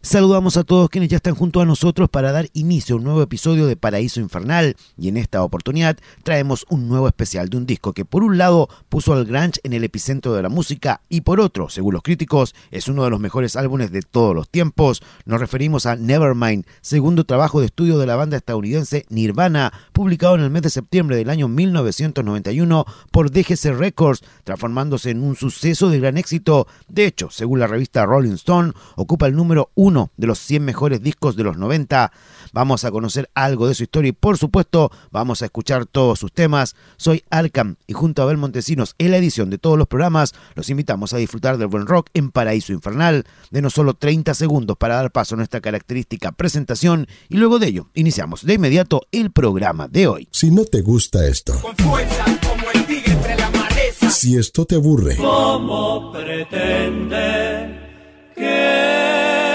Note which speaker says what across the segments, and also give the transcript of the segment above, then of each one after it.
Speaker 1: Saludamos a todos quienes ya están junto a nosotros para dar inicio a un nuevo episodio de Paraíso Infernal, y en esta oportunidad traemos un nuevo especial de un disco que por un lado puso al grunge en el epicentro de la música y por otro, según los críticos, es uno de los mejores álbumes de todos los tiempos. Nos referimos a Nevermind, segundo trabajo de estudio de la banda estadounidense Nirvana, publicado en el mes de septiembre del año 1991 por DGC Records, transformándose en un suceso de gran éxito. De hecho, según la revista Rolling Stone, ocupa el número 1 de los 100 mejores discos de los 90. Vamos a conocer algo de su historia y por supuesto vamos a escuchar todos sus temas. Soy Arkham y junto a Abel Montesinos en la edición de todos los programas los invitamos a disfrutar del buen rock en Paraíso Infernal. Denos solo 30 segundos para dar paso a nuestra característica presentación y luego de ello iniciamos de inmediato el programa de hoy.
Speaker 2: Si no te gusta esto,
Speaker 3: con fuerza como el tigre entre la maleza,
Speaker 2: si esto te aburre,
Speaker 4: ¿cómo pretende que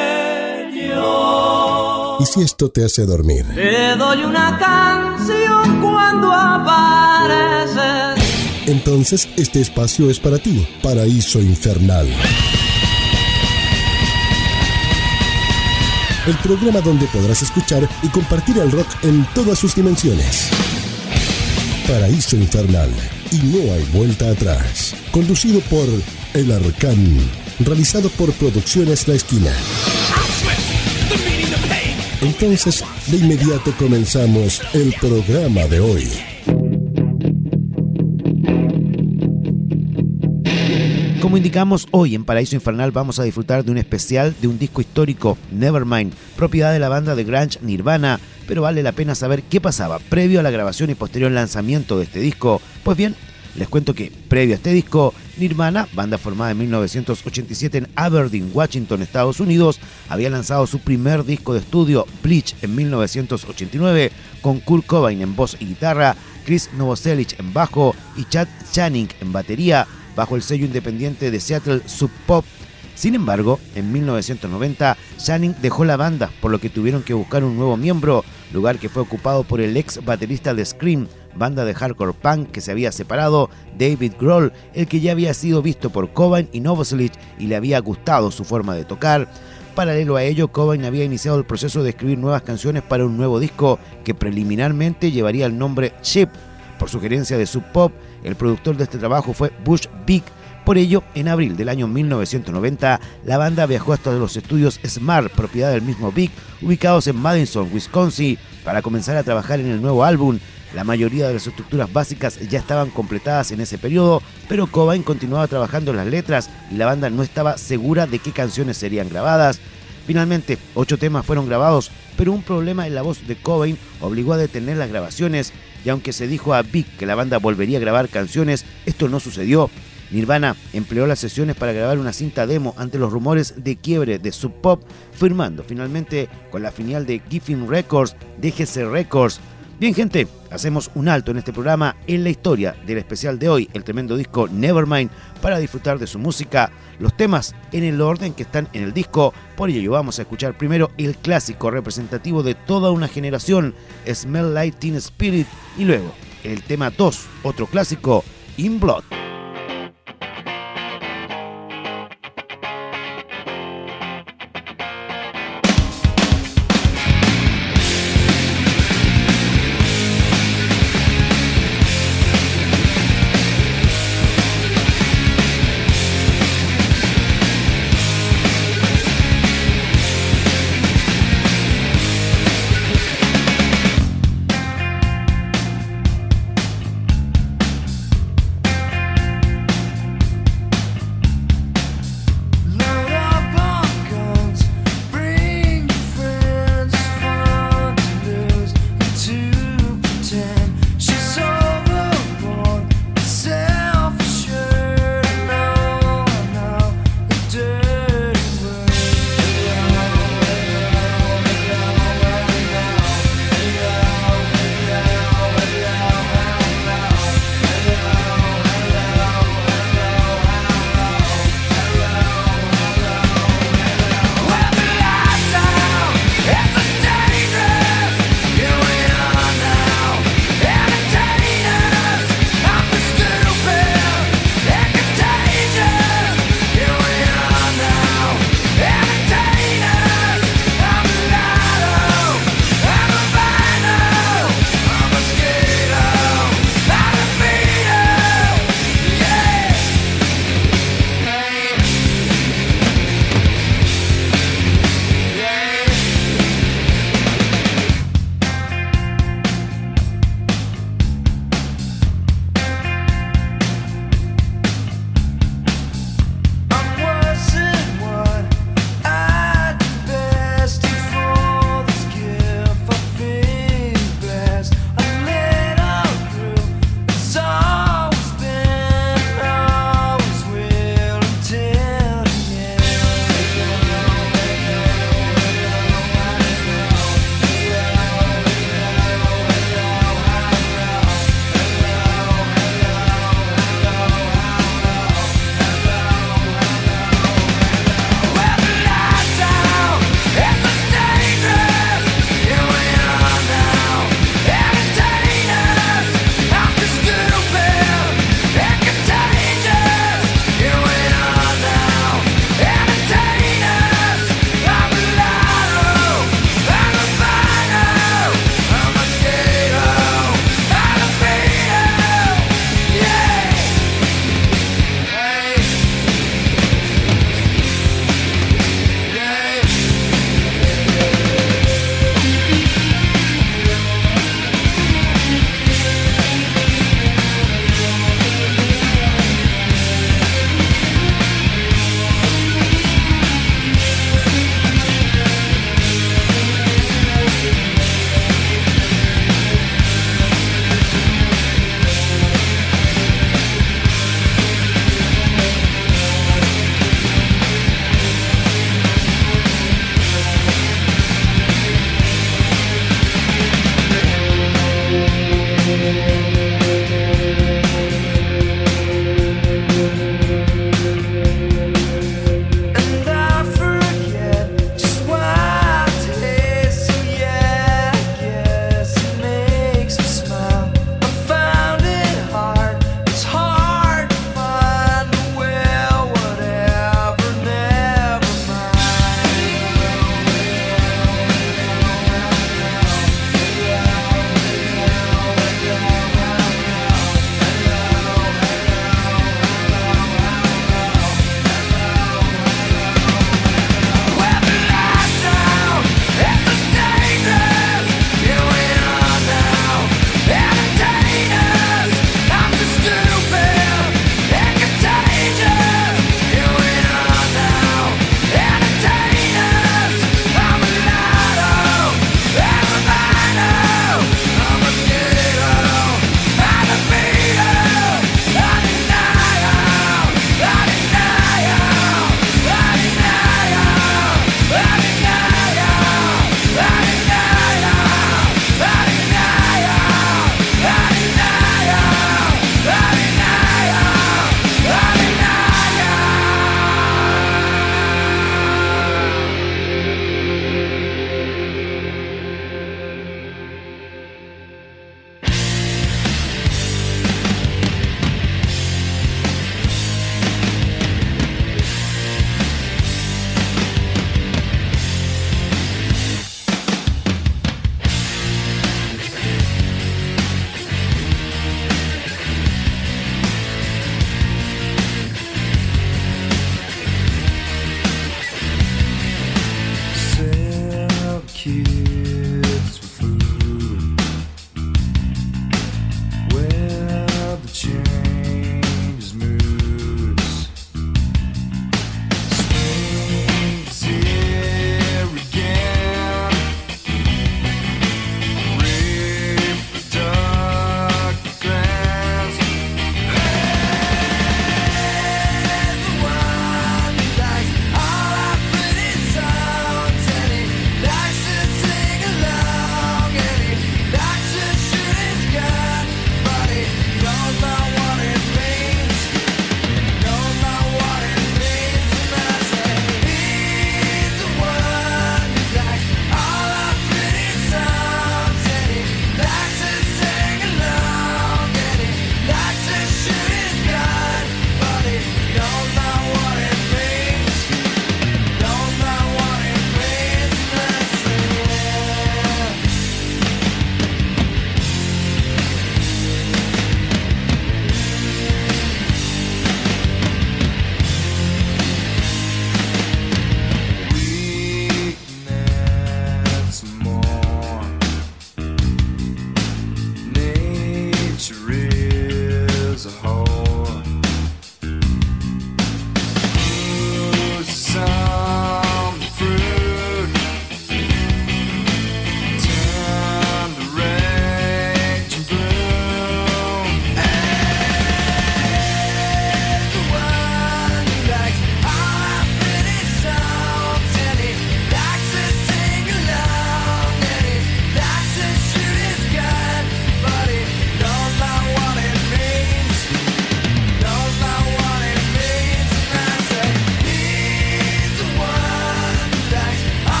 Speaker 2: y si esto te hace dormir?
Speaker 4: te doy una canción cuando apareces?
Speaker 2: Entonces este espacio es para ti, Paraíso Infernal. El programa donde podrás escuchar y compartir el rock en todas sus dimensiones. Paraíso Infernal, y no hay vuelta atrás. Conducido por El Arcán, realizado por Producciones La Esquina. Entonces, de inmediato comenzamos el programa de hoy.
Speaker 1: Como indicamos, hoy en Paraíso Infernal vamos a disfrutar de un especial de un disco histórico, Nevermind, propiedad de la banda de grunge Nirvana, pero vale la pena saber qué pasaba previo a la grabación y posterior lanzamiento de este disco. Pues bien, les cuento que previo a este disco, Nirvana, banda formada en 1987 en Aberdeen, Washington, Estados Unidos, había lanzado su primer disco de estudio, Bleach, en 1989, con Kurt Cobain en voz y guitarra, Chris Novoselic en bajo y Chad Channing en batería, bajo el sello independiente de Seattle Sub Pop. Sin embargo, en 1990, Channing dejó la banda, por lo que tuvieron que buscar un nuevo miembro, lugar que fue ocupado por el ex baterista de Scream, banda de hardcore punk que se había separado, David Grohl, el que ya había sido visto por Cobain y Novoselic y le había gustado su forma de tocar. Paralelo a ello, Cobain había iniciado el proceso de escribir nuevas canciones para un nuevo disco que preliminarmente llevaría el nombre Ship. Por sugerencia de Sub Pop, el productor de este trabajo fue Bush Big. Por ello, en abril del año 1990, la banda viajó hasta los estudios Smart, propiedad del mismo Big, ubicados en Madison, Wisconsin, para comenzar a trabajar en el nuevo álbum. La mayoría de las estructuras básicas ya estaban completadas en ese periodo, pero Cobain continuaba trabajando en las letras y la banda no estaba segura de qué canciones serían grabadas. Finalmente, 8 temas fueron grabados, pero un problema en la voz de Cobain obligó a detener las grabaciones, y aunque se dijo a Big que la banda volvería a grabar canciones, esto no sucedió. Nirvana empleó las sesiones para grabar una cinta demo ante los rumores de quiebre de Sub Pop, firmando finalmente con la filial de Geffen Records, DGC Records. Bien, gente, hacemos un alto en este programa en la historia del especial de hoy, el tremendo disco Nevermind, para disfrutar de su música, los temas en el orden que están en el disco. Por ello vamos a escuchar primero el clásico representativo de toda una generación, Smell Like Teen Spirit, y luego el tema 2, otro clásico, In Blood.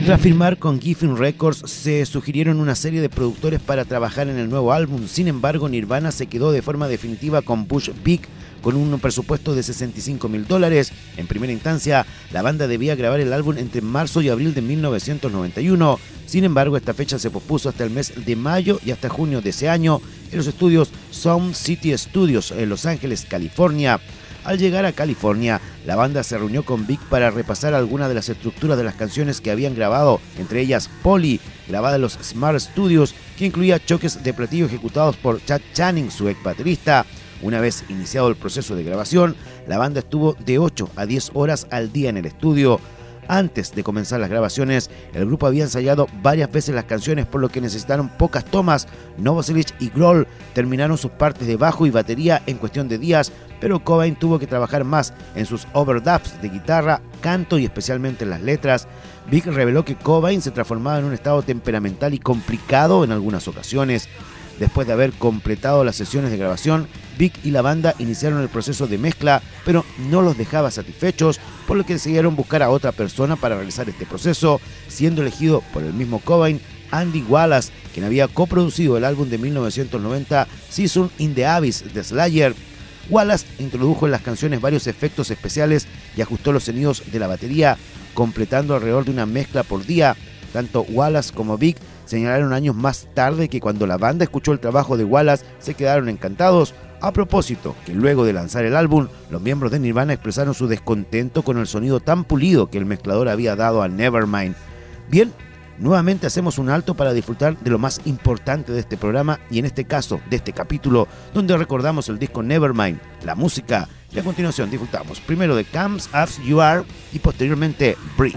Speaker 1: Tras firmar con Geffen Records, se sugirieron una serie de productores para trabajar en el nuevo álbum. Sin embargo, Nirvana se quedó de forma definitiva con Push Big, con un presupuesto de $65.000. En primera instancia, la banda debía grabar el álbum entre marzo y abril de 1991. Sin embargo, esta fecha se pospuso hasta el mes de mayo y hasta junio de ese año en los estudios Sound City Studios en Los Ángeles, California. Al llegar a California, la banda se reunió con Big para repasar algunas de las estructuras de las canciones que habían grabado, entre ellas Polly, grabada en los Smart Studios, que incluía choques de platillo ejecutados por Chad Channing, su ex baterista. Una vez iniciado el proceso de grabación, la banda estuvo de 8 a 10 horas al día en el estudio. Antes de comenzar las grabaciones, el grupo había ensayado varias veces las canciones, por lo que necesitaron pocas tomas. Novoselic y Grohl terminaron sus partes de bajo y batería en cuestión de días, pero Cobain tuvo que trabajar más en sus overdubs de guitarra, canto y especialmente en las letras. Big reveló que Cobain se transformaba en un estado temperamental y complicado en algunas ocasiones. Después de haber completado las sesiones de grabación, Big y la banda iniciaron el proceso de mezcla, pero no los dejaba satisfechos, por lo que decidieron buscar a otra persona para realizar este proceso, siendo elegido por el mismo Cobain Andy Wallace, quien había coproducido el álbum de 1990 Season in the Abyss de Slayer. Wallace introdujo en las canciones varios efectos especiales y ajustó los sonidos de la batería, completando alrededor de una mezcla por día. Tanto Wallace como Big señalaron años más tarde que cuando la banda escuchó el trabajo de Wallace se quedaron encantados. A propósito, que luego de lanzar el álbum, los miembros de Nirvana expresaron su descontento con el sonido tan pulido que el mezclador había dado a Nevermind. Bien, nuevamente hacemos un alto para disfrutar de lo más importante de este programa y en este caso de este capítulo, donde recordamos el disco Nevermind, la música, y a continuación disfrutamos primero de Comes As You Are y posteriormente Breathe.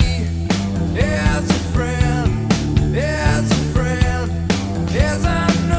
Speaker 5: As a friend, as I know.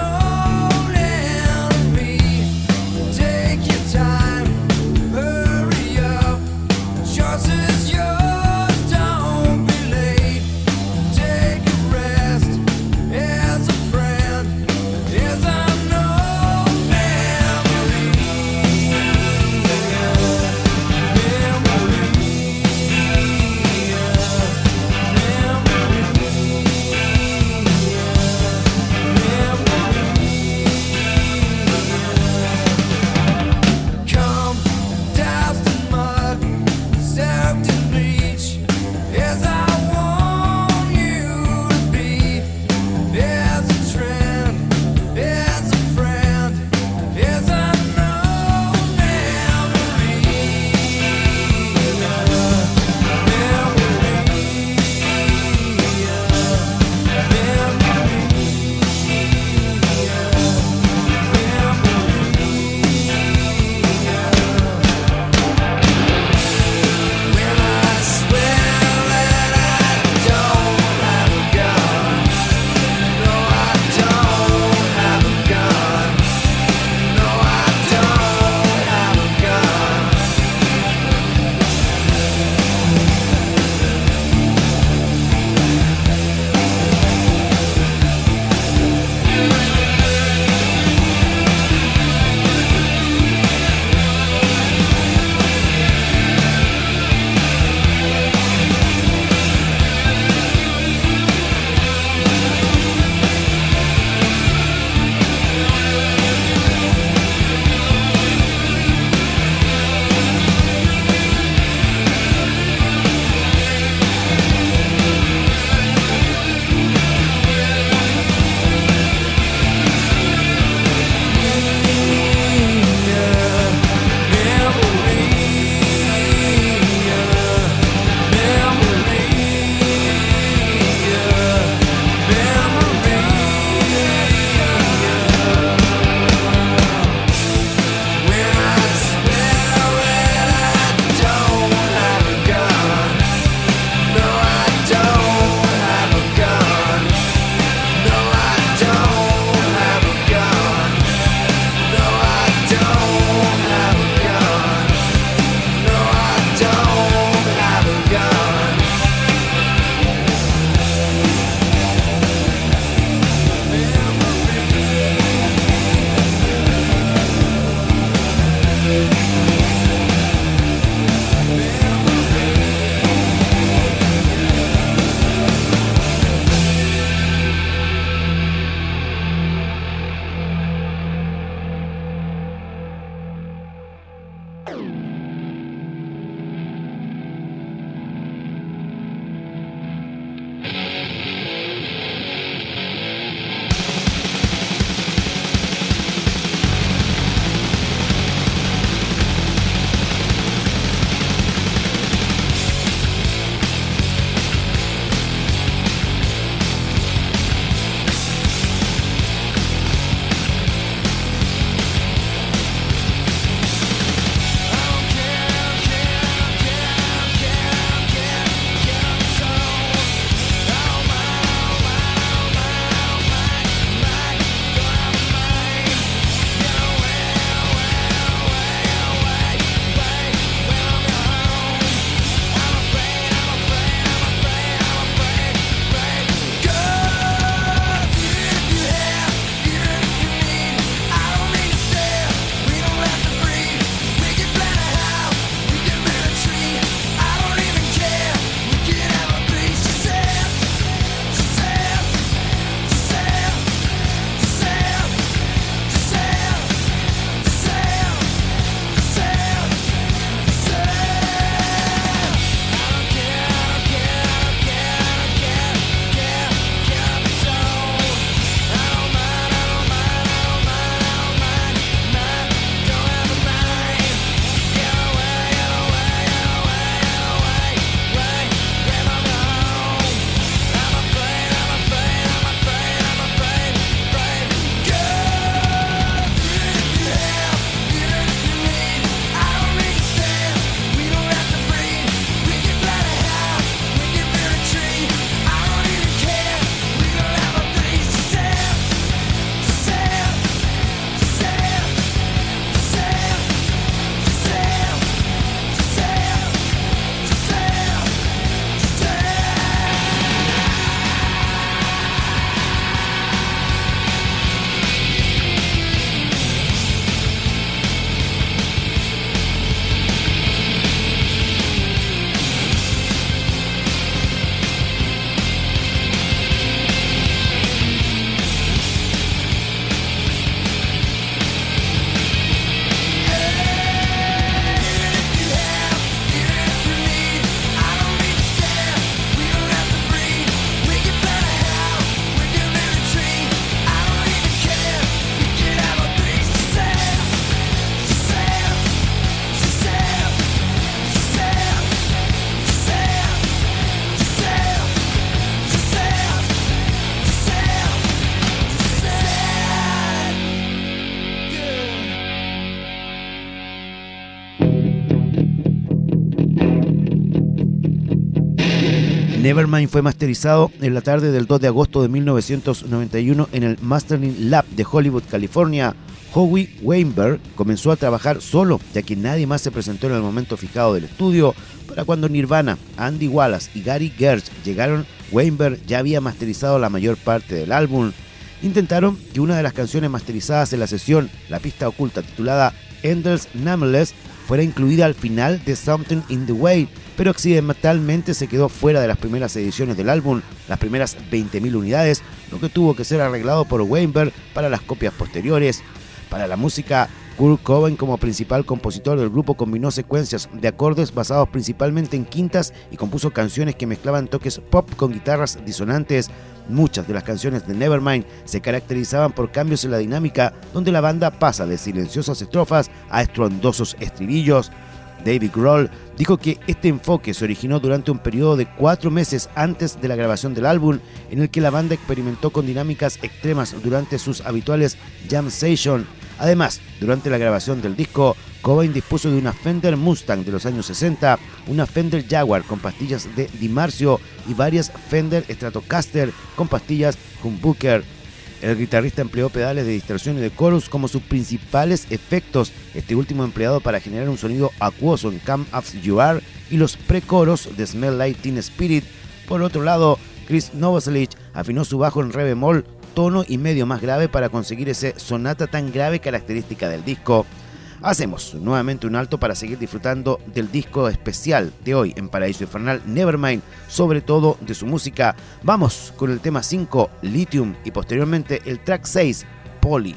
Speaker 1: Nevermind fue masterizado en la tarde del 2 de agosto de 1991 en el Mastering Lab de Hollywood, California. Howie Weinberg comenzó a trabajar solo, ya que nadie más se presentó en el momento fijado del estudio. Para cuando Nirvana, Andy Wallace y Gary Gersh llegaron, Weinberg ya había masterizado la mayor parte del álbum. Intentaron que una de las canciones masterizadas en la sesión, la pista oculta titulada Endless Nameless, fuera incluida al final de Something in the Way, pero accidentalmente se quedó fuera de las primeras ediciones del álbum, las primeras 20.000 unidades, lo que tuvo que ser arreglado por Weinberg para las copias posteriores. Para la música, Kurt Cobain, como principal compositor del grupo, combinó secuencias de acordes basados principalmente en quintas y compuso canciones que mezclaban toques pop con guitarras disonantes. Muchas de las canciones de Nevermind se caracterizaban por cambios en la dinámica, donde la banda pasa de silenciosas estrofas a estruendosos estribillos. David Grohl dijo que este enfoque se originó durante un periodo de 4 meses antes de la grabación del álbum, en el que la banda experimentó con dinámicas extremas durante sus habituales jam sessions. Además, durante la grabación del disco, Cobain dispuso de una Fender Mustang de los años 60, una Fender Jaguar con pastillas de Dimarzio y varias Fender Stratocaster con pastillas Humbucker. El guitarrista empleó pedales de distorsión y de chorus como sus principales efectos, este último empleado para generar un sonido acuoso en Come As You Are y los pre-coros de Smell Like Teen Spirit. Por otro lado, Chris Novoselic afinó su bajo en re bemol, tono y medio más grave para conseguir ese sonata tan grave característica del disco. Hacemos nuevamente un alto para seguir disfrutando del disco especial de hoy en Paraíso Infernal, Nevermind, sobre todo de su música. Vamos con el tema 5, Lithium, y posteriormente el track 6, Poly.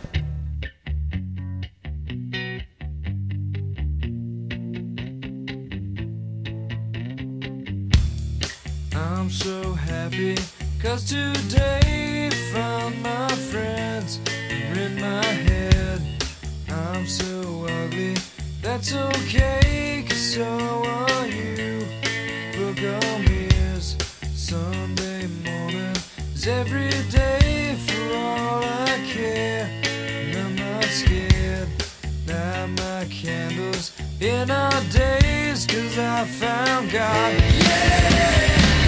Speaker 5: I'm so happy 'cause today found my friends in my head. I'm so ugly, that's okay, 'cause so are you. Look on me as Sunday morning is every day for all I care. And I'm not scared, light my candles in our days, 'cause I found God. Yeah!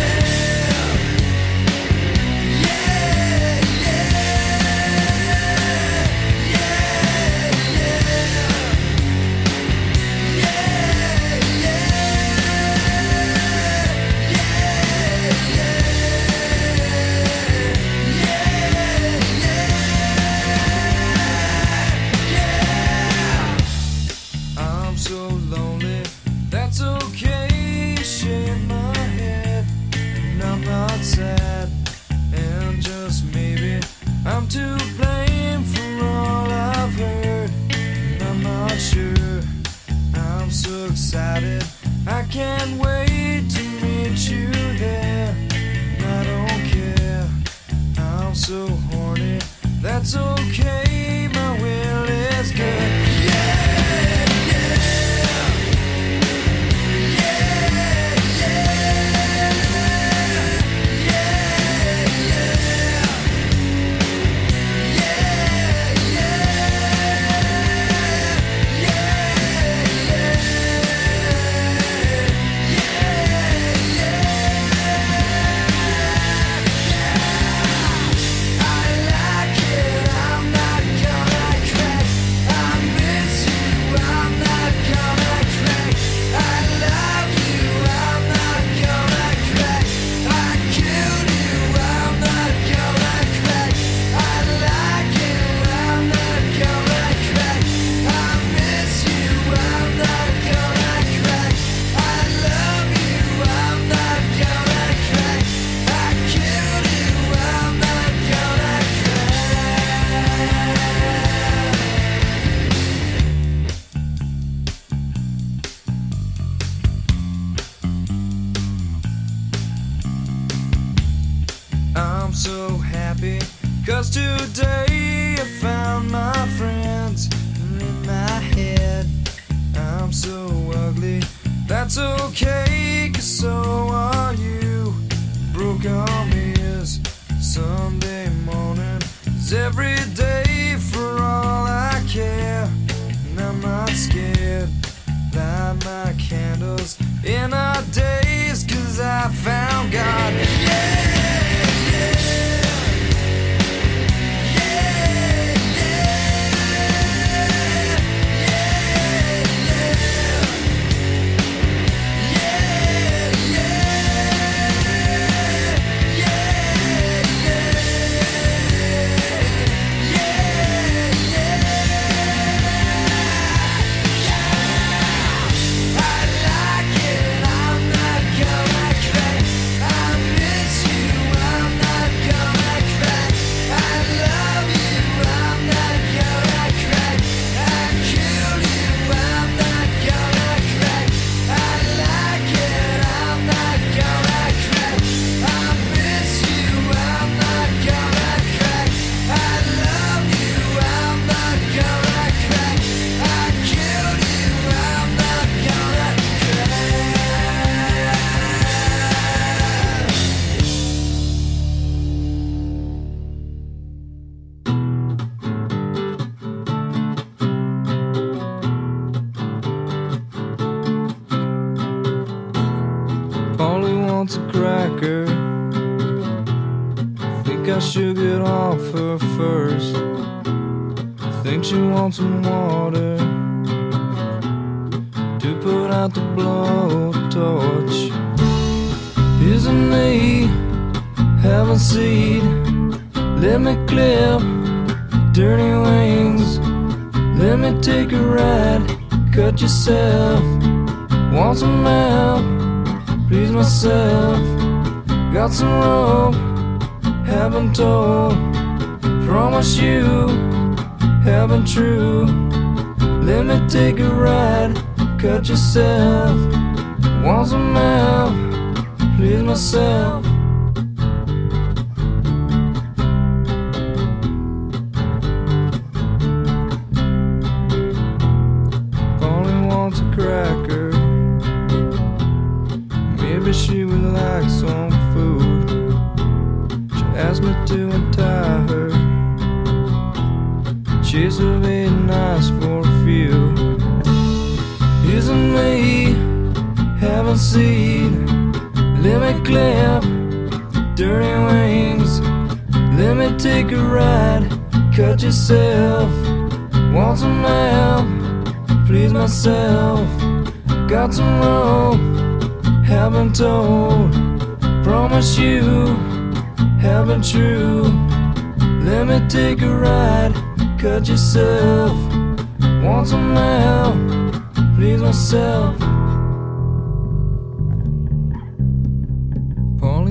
Speaker 5: Sad, and just maybe I'm to blame for all I've heard. I'm not sure, I'm so excited, I can't wait to meet you there. I don't care, I'm so horny, that's okay, my will is good. So happy, 'cause today I found my friends in my head. I'm so ugly, that's okay, 'cause so are you. Broke on me is Sunday morning, is every day for all I care. And I'm not scared, light my candles in our days, 'cause I found God. cracker. Think I should get off her first. Think she wants some water to put out the blowtorch. Isn't me having seed? Let me clip dirty wings. Let me take a ride. Cut yourself. Want some help? Please myself. Got some rope. Haven't told. Promise you. Haven't true. Let me take a ride. Cut yourself. Want some help? Please myself. Polly wants a cracker. Maybe she would like some food. She asked me to untie her. She's a bit nice for a few. Isn't me having seed? Let me clip dirty wings. Let me take a ride. Cut yourself. Want some help? Please myself. Got some rope. Haven't told. Promise you. Haven't true. Let me take a ride. Cut yourself. Want some help? Please myself. Polly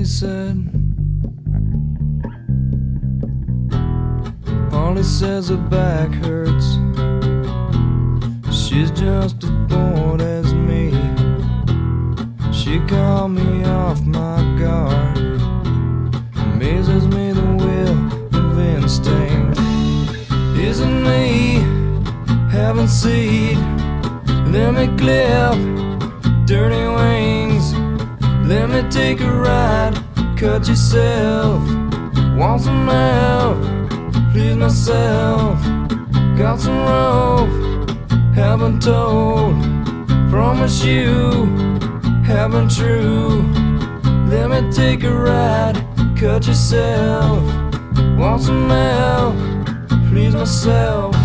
Speaker 5: says her back hurts. She's just as bored as me. She called me off my guard. Amazes me the will of instinct. Isn't me having seed? Let me clip dirty wings. Let me take a ride. Cut yourself. Want some help? Please myself. Got some rope. Haven't told. Promise you. Haven't true. Let me take a ride. Cut yourself. Want some help? Please myself.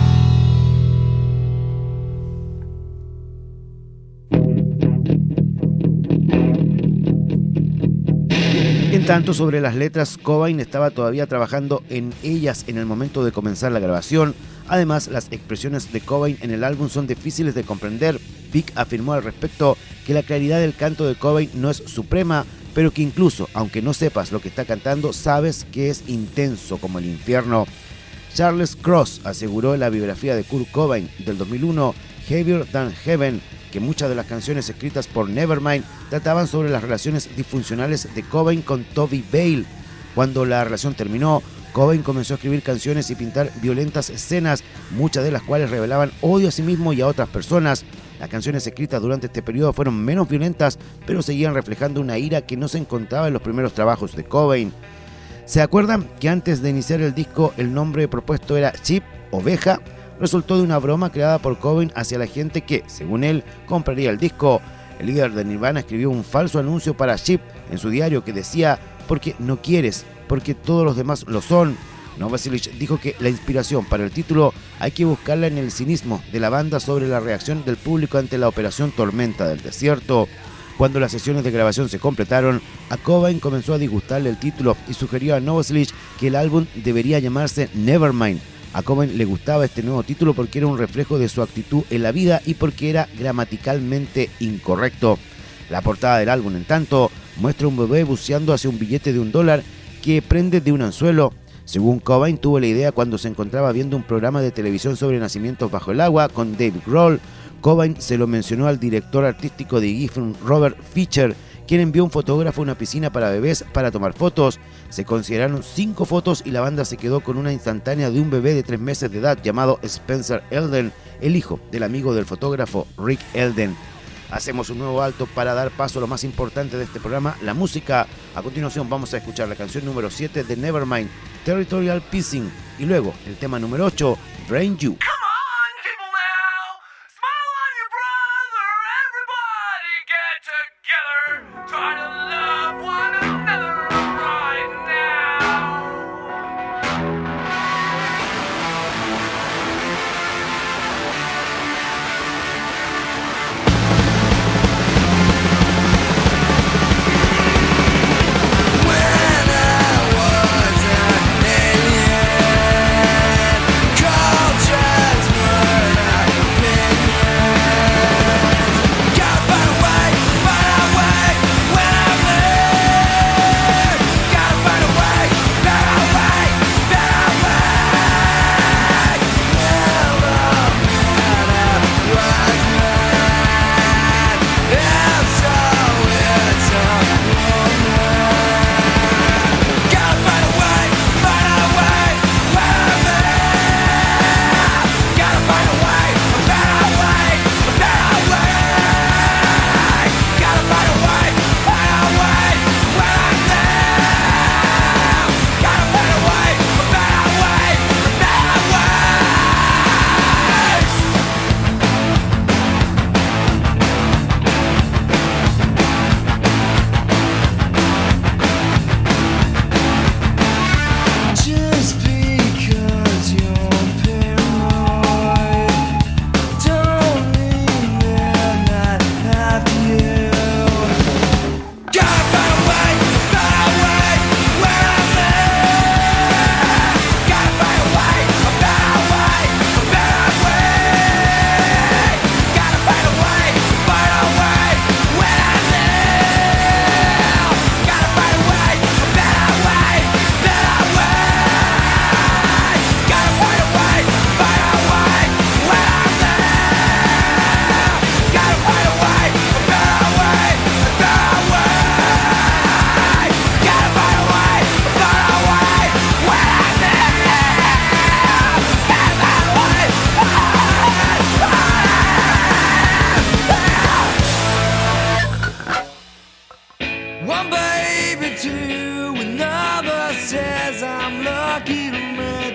Speaker 1: En tanto, sobre las letras, Cobain estaba todavía trabajando en ellas en el momento de comenzar la grabación. Además, las expresiones de Cobain en el álbum son difíciles de comprender. Pig afirmó al respecto que la claridad del canto de Cobain no es suprema, pero que incluso, aunque no sepas lo que está cantando, sabes que es intenso como el infierno. Charles Cross aseguró en la biografía de Kurt Cobain del 2001, Heavier Than Heaven, que muchas de las canciones escritas por Nevermind trataban sobre las relaciones disfuncionales de Cobain con Toby Bale. Cuando la relación terminó, Cobain comenzó a escribir canciones y pintar violentas escenas, muchas de las cuales revelaban odio a sí mismo y a otras personas. Las canciones escritas durante este periodo fueron menos violentas, pero seguían reflejando una ira que no se encontraba en los primeros trabajos de Cobain. ¿Se acuerdan que antes de iniciar el disco el nombre propuesto era Sheep, oveja? Resultó de una broma creada por Cobain hacia la gente que, según él, compraría el disco. El líder de Nirvana escribió un falso anuncio para Sheep en su diario que decía: porque no quieres, porque todos los demás lo son. Novoselic dijo que la inspiración para el título hay que buscarla en el cinismo de la banda sobre la reacción del público ante la operación Tormenta del Desierto. Cuando las sesiones de grabación se completaron, a Cobain comenzó a disgustarle el título y sugirió a Novoselic que el álbum debería llamarse Nevermind. A Cobain le gustaba este nuevo título porque era un reflejo de su actitud en la vida y porque era gramaticalmente incorrecto. La portada del álbum, en tanto, muestra un bebé buceando hacia un billete de $1 que prende de un anzuelo. Según Cobain, tuvo la idea cuando se encontraba viendo un programa de televisión sobre nacimientos bajo el agua con Dave Grohl. Cobain se lo mencionó al director artístico de Giffen, Robert Fischer, quien envió un fotógrafo a una piscina para bebés para tomar fotos. Se consideraron 5 fotos y la banda se quedó con una instantánea de un bebé de 3 meses de edad llamado Spencer Elden, el hijo del amigo del fotógrafo Rick Elden. Hacemos un nuevo alto para dar paso a lo más importante de este programa, la música. A continuación vamos a escuchar la canción número 7 de Nevermind, Territorial Pissing, y luego el tema número 8, Drain You.
Speaker 3: Try to love one another.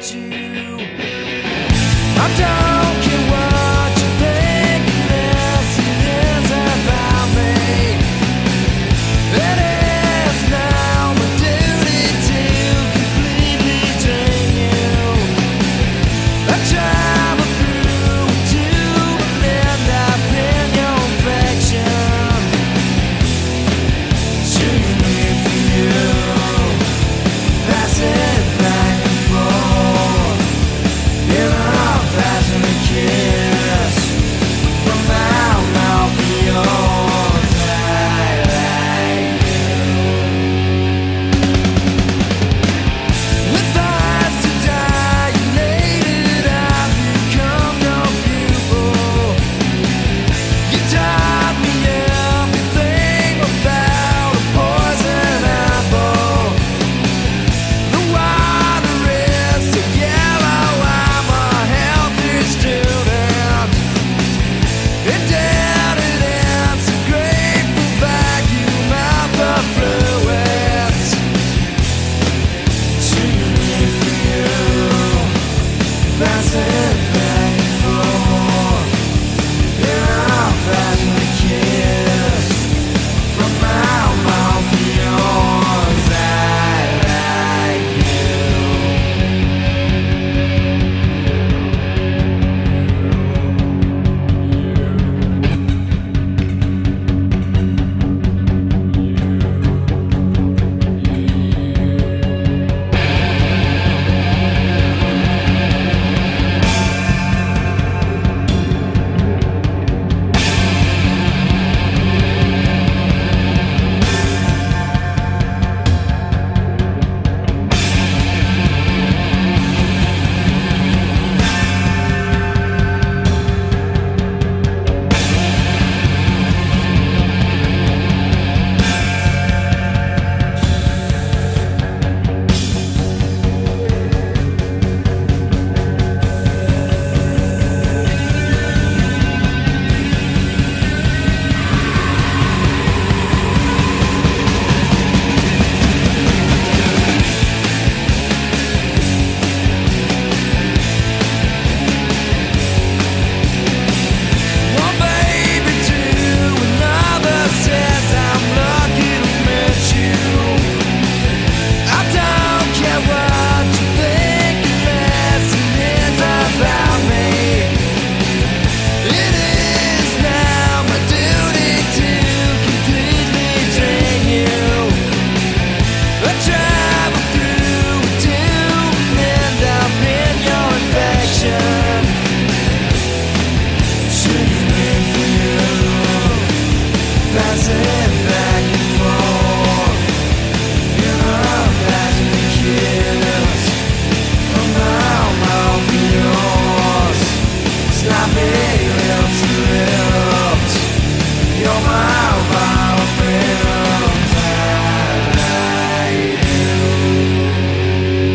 Speaker 5: about you. I don't care what you think, unless it is about me. It is now my duty to completely drain you. I travel through to end up in your affection. Shooting me for you, passing back and forth. In a passionate kiss, from my mouth to yours, I like you. With eyes to dilated, I've become your pupil. You taught me everything about a poison apple. The water is so yellow, I'm a healthy student. Indebted and so grateful, vacuum out the fluids. Shooting for you, passing back and forth. In a passionate kiss, from my mouth to yours, I like you. One baby to another says I'm lucky to meet you. I don't care what you think, unless it is about me. It is now my duty to completely drain you. I travel through to end up in your infection. Shooting for you, passing back and forth. In a passionate kiss, from my mouth to yours. Sloppy lips to lips, you're my violins. I like you.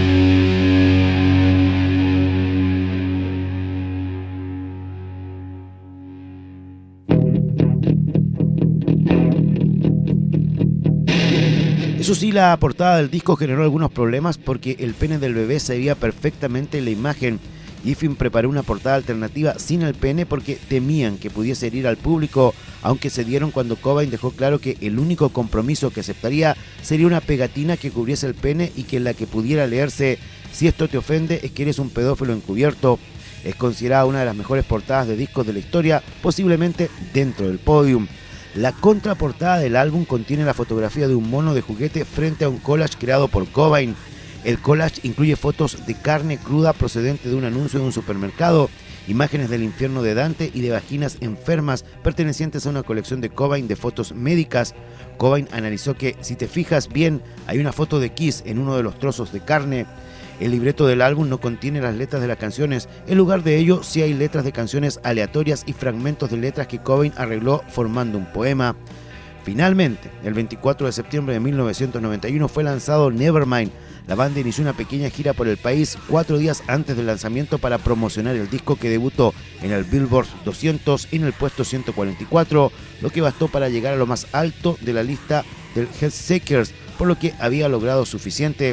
Speaker 1: Eso sí, la portada del disco generó algunos problemas porque el pene del bebé se veía perfectamente en la imagen. Giffen preparó una portada alternativa sin el pene porque temían que pudiese herir al público, aunque se dieron cuando Cobain dejó claro que el único compromiso que aceptaría sería una pegatina que cubriese el pene y que en la que pudiera leerse: si esto te ofende es que eres un pedófilo encubierto. Es considerada una de las mejores portadas de discos de la historia, posiblemente dentro del Podium. La contraportada del álbum contiene la fotografía de un mono de juguete frente a un collage creado por Cobain. El collage incluye fotos de carne cruda procedente de un anuncio de un supermercado, imágenes del infierno de Dante y de vaginas enfermas pertenecientes a una colección de Cobain de fotos médicas. Cobain analizó que, si te fijas bien, hay una foto de Kiss en uno de los trozos de carne. El libreto del álbum no contiene las letras de las canciones, en lugar de ello sí hay letras de canciones aleatorias y fragmentos de letras que Cobain arregló formando un poema. Finalmente, el 24 de septiembre de 1991 fue lanzado Nevermind. La banda inició una pequeña gira por el país 4 días antes del lanzamiento para promocionar el disco, que debutó en el Billboard 200 en el puesto 144, lo que bastó para llegar a lo más alto de la lista del Headshakers, por lo que había logrado suficiente.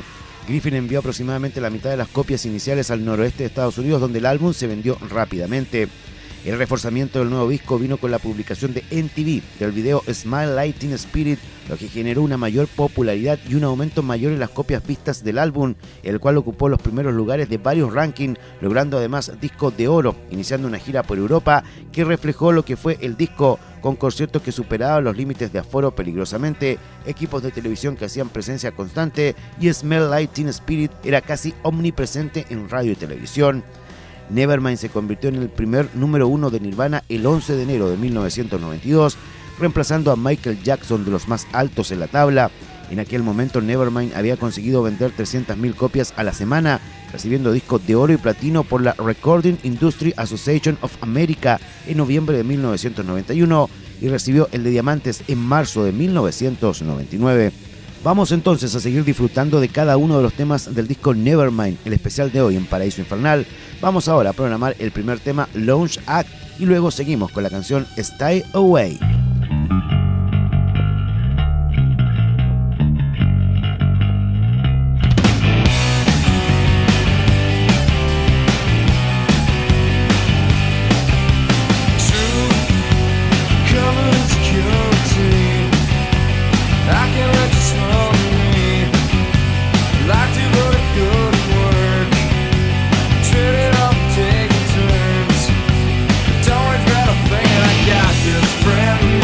Speaker 1: Griffin envió aproximadamente la mitad de las copias iniciales al noroeste de Estados Unidos, donde el álbum se vendió rápidamente. El reforzamiento del nuevo disco vino con la publicación de MTV del video Smile Like Teen Spirit, lo que generó una mayor popularidad y un aumento mayor en las copias vistas del álbum, el cual ocupó los primeros lugares de varios rankings, logrando además disco de oro, iniciando una gira por Europa que reflejó lo que fue el disco, con conciertos que superaban los límites de aforo peligrosamente, equipos de televisión que hacían presencia constante y Smell Like Teen Spirit era casi omnipresente en radio y televisión. Nevermind se convirtió en el primer número 1 de Nirvana el 11 de enero de 1992, reemplazando a Michael Jackson, de los más altos en la tabla. En aquel momento Nevermind había conseguido vender 300.000 copias a la semana, recibiendo discos de oro y platino por la Recording Industry Association of America en noviembre de 1991 y recibió el de diamantes en marzo de 1999. Vamos entonces a seguir disfrutando de cada uno de los temas del disco Nevermind, el especial de hoy en Paraíso Infernal. Vamos ahora a programar el primer tema, Launch Act, y luego seguimos con la canción Stay Away.
Speaker 5: Friend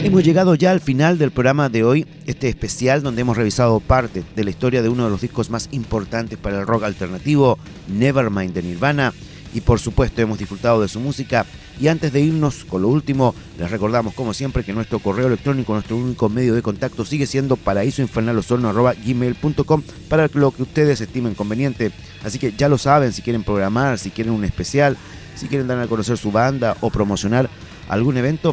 Speaker 1: Hemos llegado ya al final del programa de hoy, este especial donde hemos revisado parte de la historia de uno de los discos más importantes para el rock alternativo, Nevermind de Nirvana, y por supuesto hemos disfrutado de su música. Y antes de irnos con lo último, les recordamos como siempre que nuestro correo electrónico, nuestro único medio de contacto sigue siendo paraísoinfernalosorno@gmail.com para lo que ustedes estimen conveniente. Así que ya lo saben, si quieren programar, si quieren un especial, si quieren dar a conocer su banda o promocionar algún evento,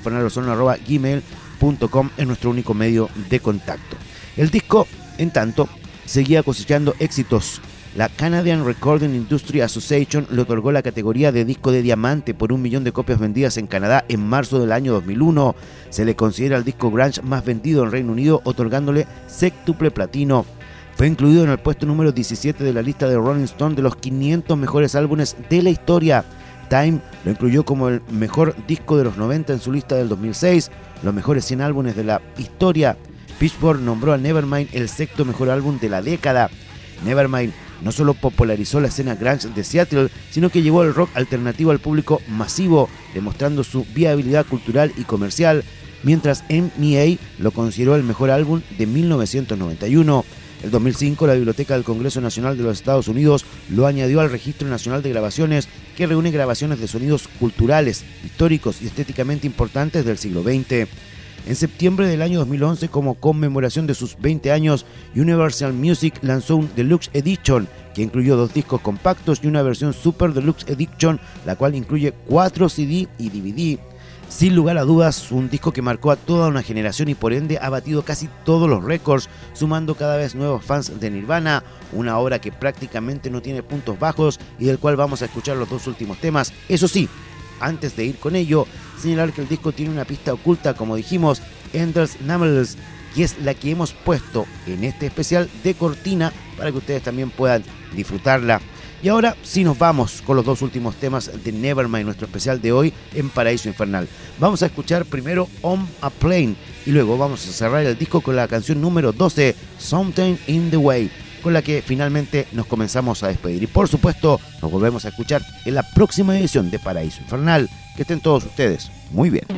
Speaker 1: paraísoinfernalosorno@gmail.com es nuestro único medio de contacto. El disco, en tanto, seguía cosechando éxitos. La Canadian Recording Industry Association le otorgó la categoría de disco de diamante por 1 millón de copias vendidas en Canadá en marzo del año 2001. Se le considera el disco grunge más vendido en Reino Unido, otorgándole séptuple platino. Fue incluido en el puesto número 17 de la lista de Rolling Stone de los 500 mejores álbumes de la historia. Time lo incluyó como el mejor disco de los 90 en su lista del 2006, los mejores 100 álbumes de la historia. Pitchfork nombró a Nevermind el sexto mejor álbum de la década. Nevermind no solo popularizó la escena grunge de Seattle, sino que llevó el rock alternativo al público masivo, demostrando su viabilidad cultural y comercial, mientras NME lo consideró el mejor álbum de 1991. En 2005, la Biblioteca del Congreso Nacional de los Estados Unidos lo añadió al Registro Nacional de Grabaciones, que reúne grabaciones de sonidos culturales, históricos y estéticamente importantes del siglo XX. En septiembre del año 2011, como conmemoración de sus 20 años, Universal Music lanzó un Deluxe Edition, que incluyó 2 discos compactos y una versión Super Deluxe Edition, la cual incluye 4 CD y DVD. Sin lugar a dudas, un disco que marcó a toda una generación y por ende ha batido casi todos los récords, sumando cada vez nuevos fans de Nirvana, una obra que prácticamente no tiene puntos bajos y del cual vamos a escuchar los 2 últimos temas. Eso sí, antes de ir con ello, señalar que el disco tiene una pista oculta, como dijimos, Endless Nameless, que es la que hemos puesto en este especial de cortina para que ustedes también puedan disfrutarla. Y ahora sí nos vamos con los 2 últimos temas de Nevermind, nuestro especial de hoy en Paraíso Infernal. Vamos a escuchar primero On a Plane y luego vamos a cerrar el disco con la canción número 12, Something in the Way, con la que finalmente nos comenzamos a despedir. Y por supuesto, nos volvemos a escuchar en la próxima edición de Paraíso Infernal. Que estén todos ustedes muy bien.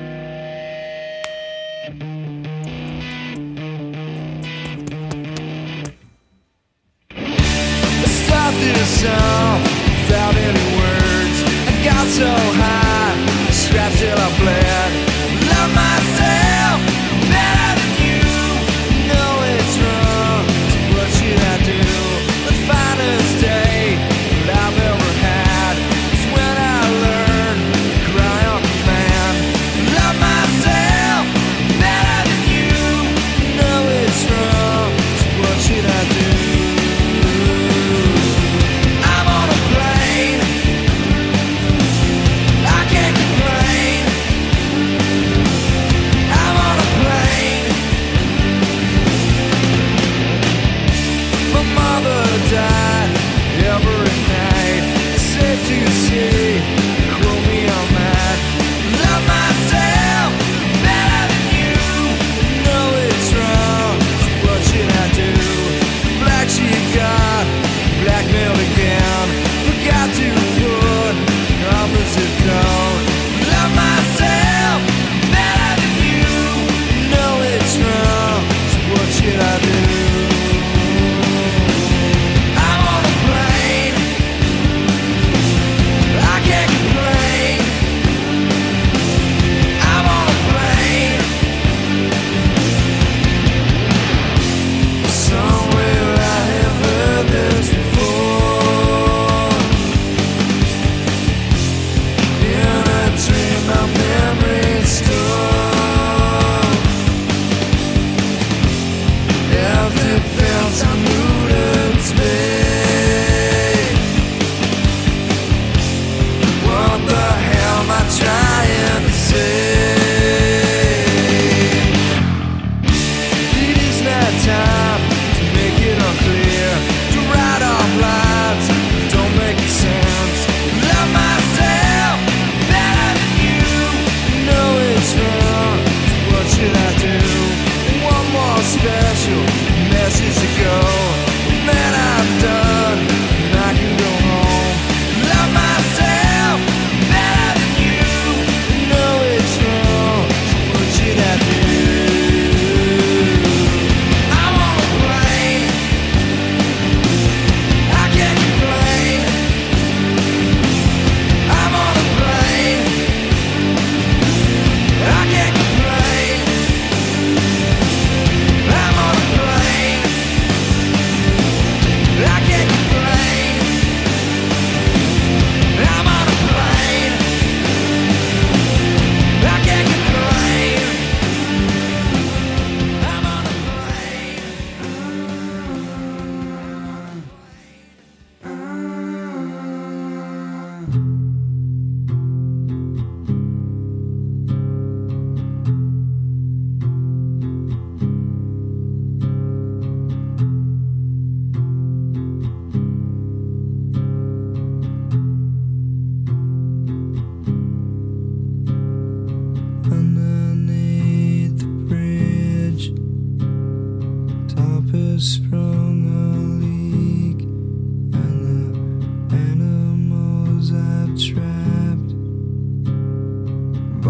Speaker 5: Song without any words. I got so high, strapped till I bled. Love myself better than you. Know it's wrong, so what should I do? The finest day that I've ever had is when I learned to cry on command. Love myself better than you. Know it's wrong, so what should I do? I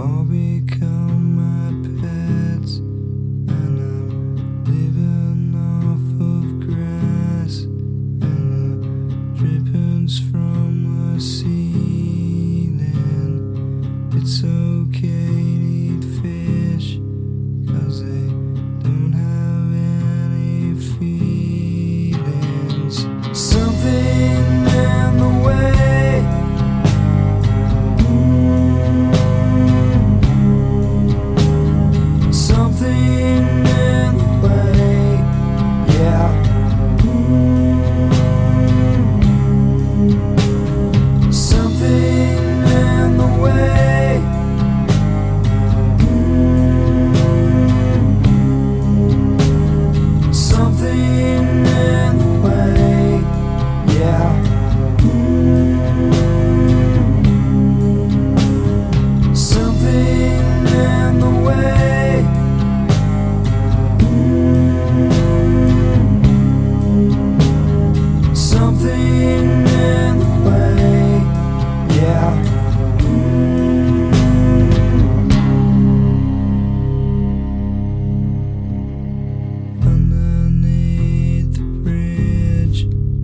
Speaker 5: all become my pets, and I'm living off of grass and the drippings from the ceiling. It's okay to eat fish, 'cause they don't have any feelings. Something in the way, something in the way, yeah. Something in the way, something in the way, yeah. Something in the way, something in the way, yeah. Underneath the bridge,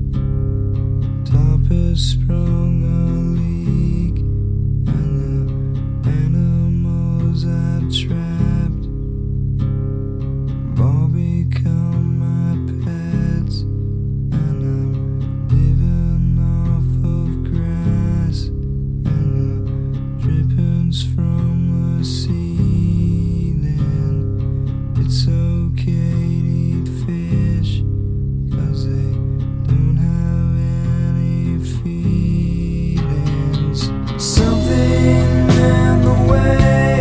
Speaker 5: top has sprung a leak, and the animals I've trapped have all become my pets, and I'm living off of grass and the drippings from the ceiling. It's okay to eat fish, 'cause they don't have any feelings. Something in the way,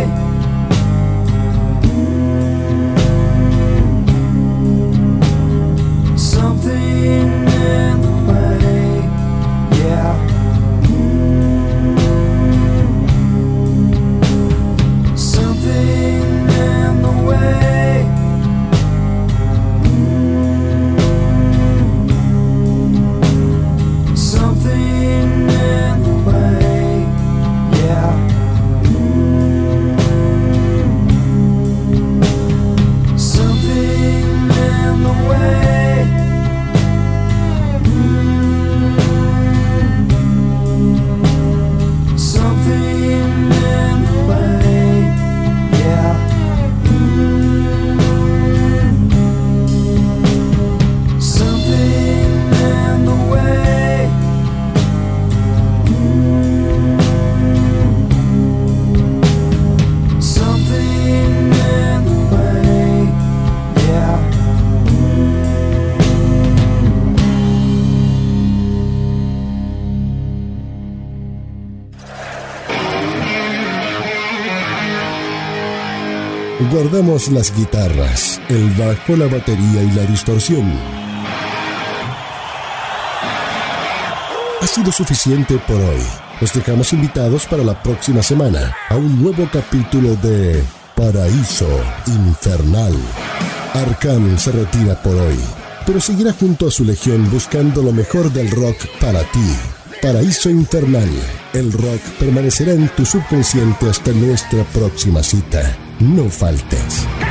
Speaker 5: something in the way, yeah. Something in the way, something in the way, yeah. Something in the way, something in the way, yeah. Something in the way, something in the way, yeah.
Speaker 2: Guardamos las guitarras, el bajo, la batería y la distorsión. Ha sido suficiente por hoy. Los dejamos invitados para la próxima semana a un nuevo capítulo de Paraíso Infernal. Arkham se retira por hoy, pero seguirá junto a su legión buscando lo mejor del rock para ti. Paraíso Infernal. El rock permanecerá en tu subconsciente hasta nuestra próxima cita. No faltes.